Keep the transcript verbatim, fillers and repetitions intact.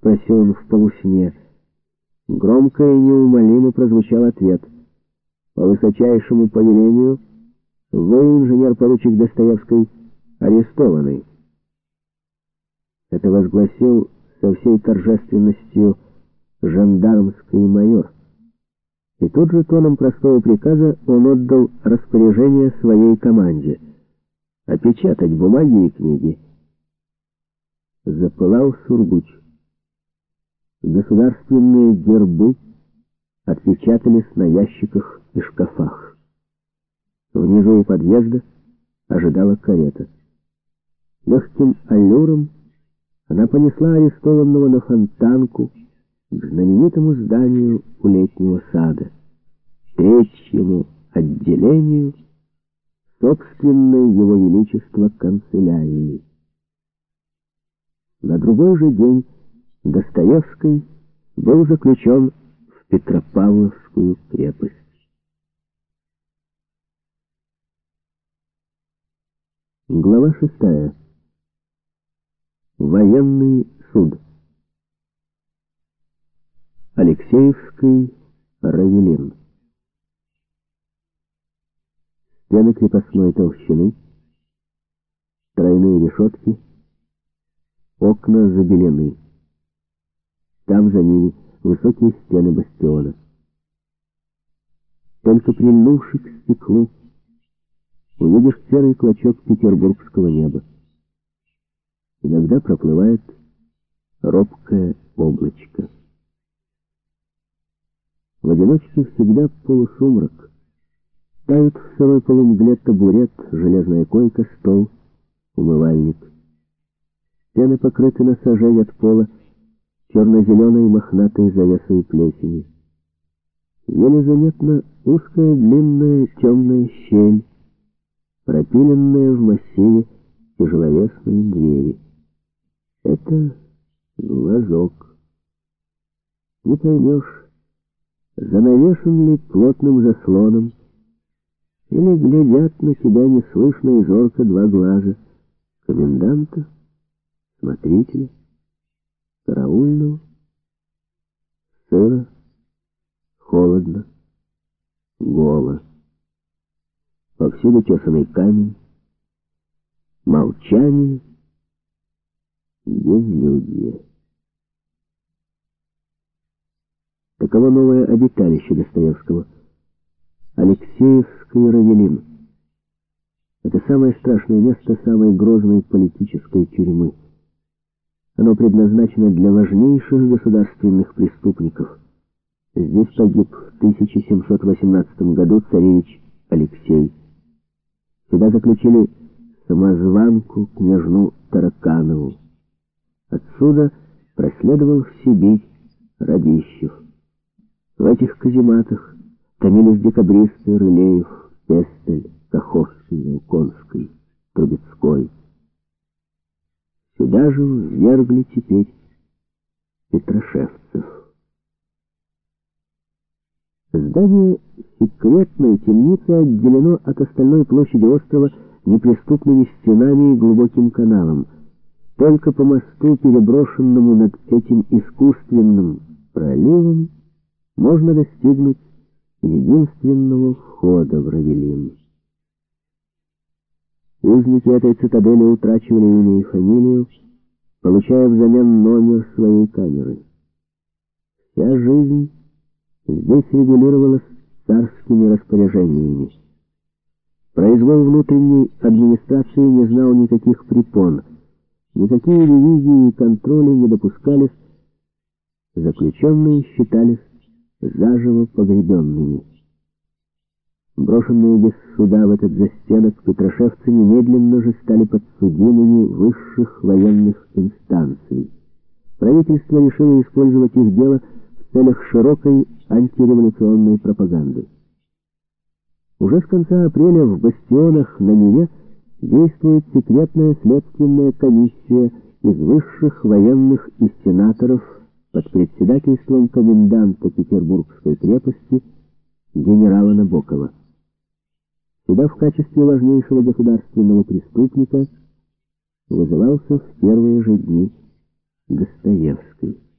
— спросил он в полусне. Громко и неумолимо прозвучал ответ. «По высочайшему повелению вы, инженер-поручик Достоевский, арестованы». Это возгласил со всей торжественностью жандармский майор. И тут же тоном простого приказа он отдал распоряжение своей команде опечатать бумаги и книги. Запылал Сургуч. Государственные гербы отпечатались на ящиках и шкафах. Внизу у подъезда ожидала карета. Легким аллюром она понесла арестованного на Фонтанку к знаменитому зданию у Летнего сада, третьему отделению собственной Его Величества канцелярии. На другой же день Достоевский был заключен в Петропавловскую крепость. Глава шестая. Военный суд. Алексеевский Равелин. Стены крепостной толщины, тройные решетки, окна забелены. Там за ними высокие стены бастиона. Только прильнувши к стеклу, увидишь серый клочок петербургского неба. Иногда проплывает робкое облачко. В одиночестве всегда полусумрак. Тают в сырой полумгле табурет, железная койка, стол, умывальник. Стены покрыты на сажень от пола черно-зеленой мохнатой завесой плесени. Еле заметна узкая длинная темная щель, пропиленная в массиве тяжеловесной двери. Это глазок. Не поймешь, занавешен ли плотным заслоном, или глядят на тебя неслышно и зорко два глаза коменданта, смотрителя, караульного. Сыро, холодно, голо. Повсюду тесаный камень, молчание, безлюдье. Таково новое обиталище Достоевского. Алексеевский Равелин. Это самое страшное место самой грозной политической тюрьмы. Оно предназначено для важнейших государственных преступников. Здесь погиб в тысяча семьсот восемнадцатом году царевич Алексей. Сюда заключили самозванку княжну Тараканову. Отсюда проследовал в Сибирь Радищев. В этих казематах томились декабристы Рылеев, Пестель, Каховский, Науконский, Трубецкой. Сюда же ввергли теперь петрошевцев. Здание секретной темницы отделено от остальной площади острова неприступными стенами и глубоким каналом. Только по мосту, переброшенному над этим искусственным проливом, можно достигнуть единственного входа в Равелин. Узники этой цитадели утрачивали имя и фамилию, получая взамен номер своей камеры. Вся жизнь здесь регулировалась царскими распоряжениями. Произвол внутренней администрации не знал никаких препон, никакие ревизии и контроли не допускались, заключенные считались заживо погребенными. Брошенные без суда в этот застенок, петрошевцы немедленно же стали подсудимыми высших военных инстанций. Правительство решило использовать их дело в целях широкой антиреволюционной пропаганды. Уже с конца апреля в бастионах на Неве действует секретная следственная комиссия из высших военных и сенаторов под председательством коменданта Петербургской крепости генерала Набокова. Сюда в качестве важнейшего государственного преступника вызывался в первые же дни Достоевский.